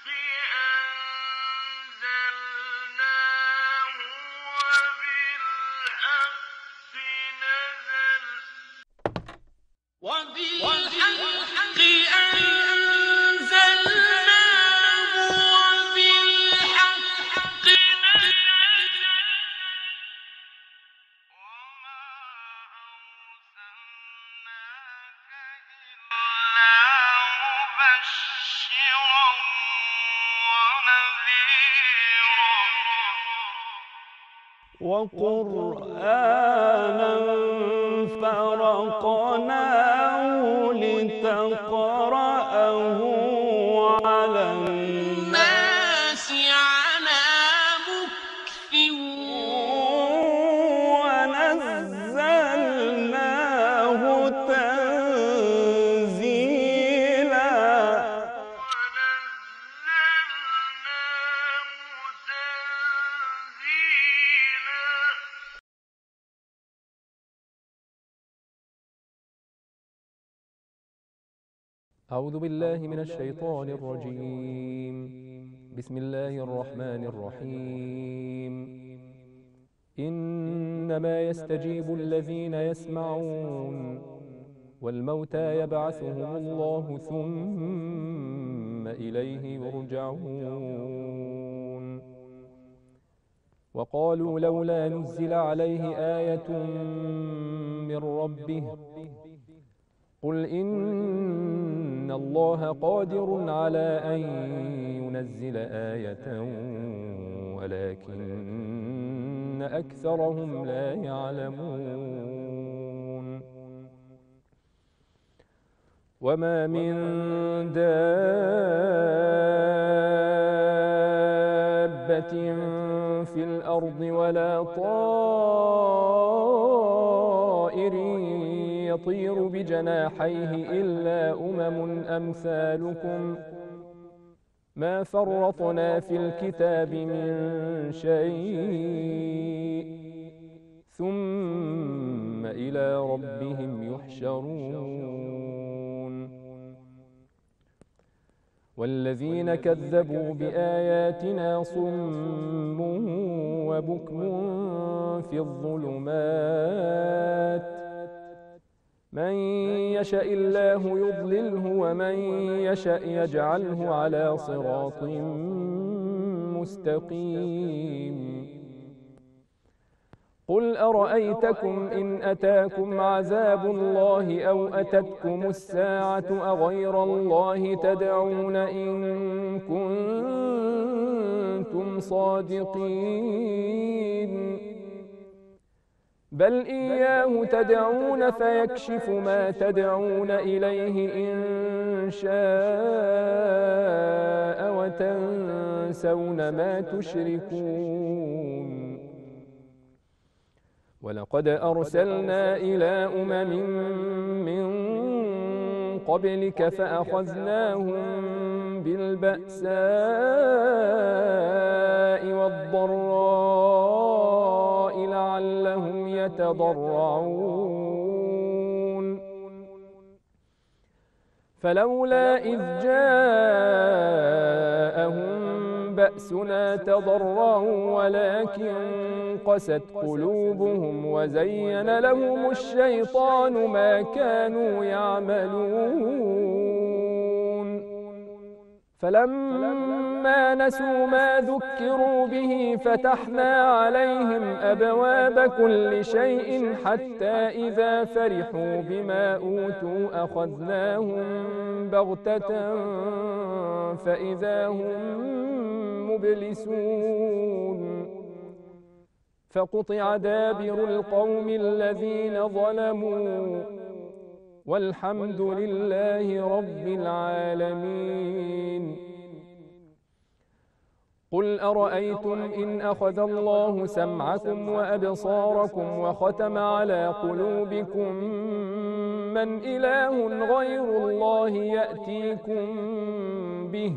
وقرآنا فرقناه لتقرأه على الناس على مكث ونزلناه تنزيلا. أعوذ بالله من الشيطان الرجيم. بسم الله الرحمن الرحيم. إنما يستجيب الذين يسمعون والموتى يبعثهم الله ثم إليه يرجعون. وقالوا لولا نزل عليه آية من ربه قل إن الله قادر على أن ينزل آية ولكن أكثرهم لا يعلمون. وما من دابة في الأرض ولا طائر يطير بجناحيه إلا أمثالكم ما فرطنا في الكتاب من شيء ثم إلى ربهم يحشرون. والذين كذبوا بآياتنا صم وبكم في الظلمات من يشاء الله يضلله ومن يشاء يجعله على صراط مستقيم. قل أرأيتكم إن أتاكم عذاب الله أو أتتكم الساعة أغير الله تدعون إن كنتم صادقين بل إياه تدعون فيكشف ما تدعون إليه إن شاء وتنسون ما تشركون. ولقد أرسلنا إلى من قبلك فأخذناهم بالبأساء والضراء لعلهم يتضرعون. فلولا إذ جاءهم بأسنا تضرعوا ولكن قست قلوبهم وزين لهم الشيطان ما كانوا يعملون. فلما نسوا ما ذكروا به فتحنا عليهم أبواب كل شيء حتى إذا فرحوا بما أوتوا أخذناهم بغتة فإذا هم مبلسون. فقطع دابر القوم الذين ظلموا والحمد لله رب العالمين. قل أرأيتم إن أخذ الله سمعكم وأبصاركم وختم على قلوبكم من إله غير الله يأتيكم به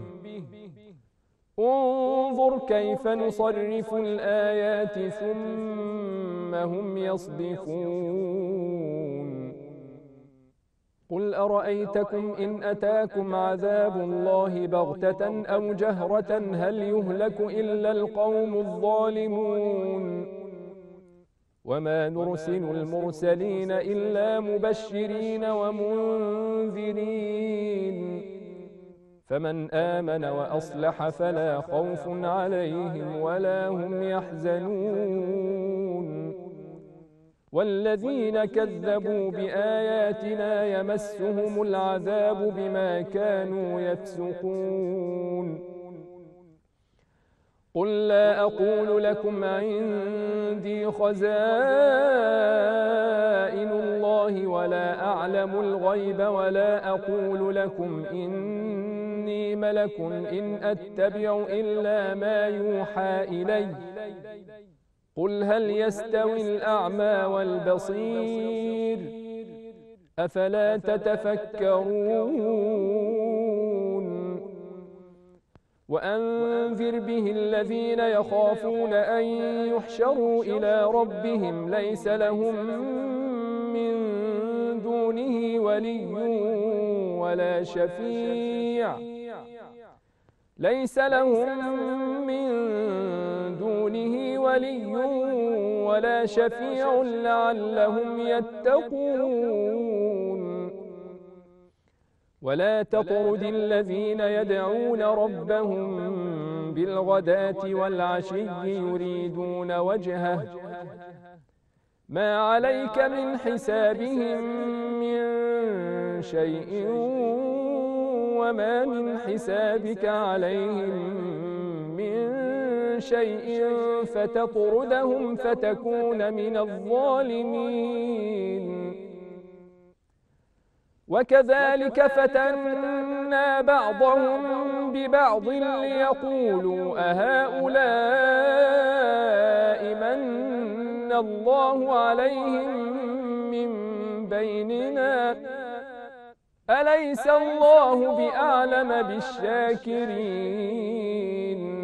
انظر كيف نصرف الآيات ثم هم يصدفون. قل أرأيتكم إن أتاكم عذاب الله بغتة أو جهرة هل يهلك إلا القوم الظالمون وما نرسل المرسلين إلا مبشرين ومنذرين فمن آمن وأصلح فلا خوف عليهم ولا هم يحزنون والذين كذبوا بآياتنا يمسهم العذاب بما كانوا يفسقون قل لا أقول لكم عندي خزائن الله ولا أعلم الغيب ولا أقول لكم إني ملك إن أتبع إلا ما يوحى إلي قل هل يستوي الأعمى والبصير أفلا تتفكرون وأنذر به الذين يخافون أن يحشروا إلى ربهم ليس لهم من دونه ولي ولا شفيع ليس لهم من دونه ولي ولا شفيع لعلهم يتقون ولا تطرد الذين يدعون ربهم بالغداة والعشي يريدون وجهه ما عليك من حسابهم من شيء وما من حسابك عليهم من شيء فتطردهم فتكون من الظالمين وكذلك فتنا بعضهم ببعض ليقولوا أهؤلاء من الله عليهم من بيننا أليس الله بأعلم بالشاكرين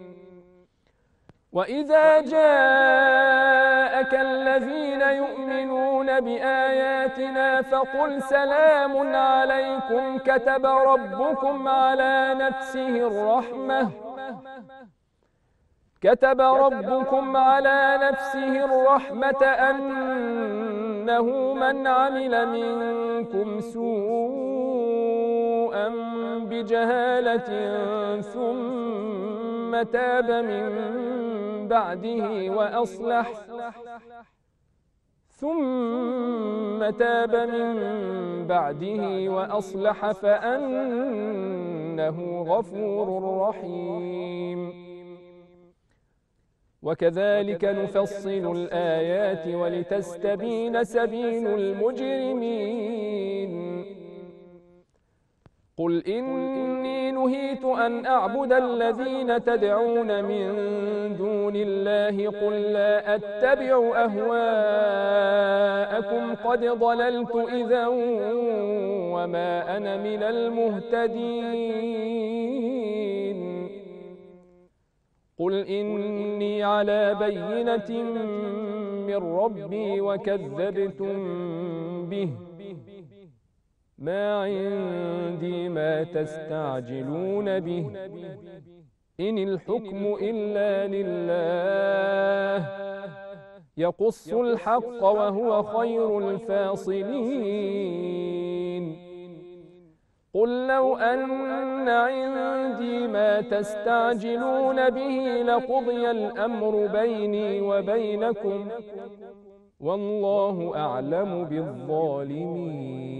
وإذا جاءك الذين يؤمنون بآياتنا فقل سلام عليكم كتب ربكم على نفسه الرحمة أنه من عمل منكم سوءا بجهالة ثم تاب من بعده وأصلح فأنه غفور رحيم وكذلك نفصل الآيات ولتستبين سبيل المجرمين قل إني نهيت أن أعبد الذين تدعون من دون الله قل لا أتبع أهواءكم قد ضللت إذا وما أنا من المهتدين قل إني على بينة من ربي وكذبتم به ما عندي ما تستعجلون به إن الحكم إلا لله يقص الحق وهو خير الفاصلين قل لو أن عندي ما تستعجلون به لقضي الأمر بيني وبينكم والله أعلم بالظالمين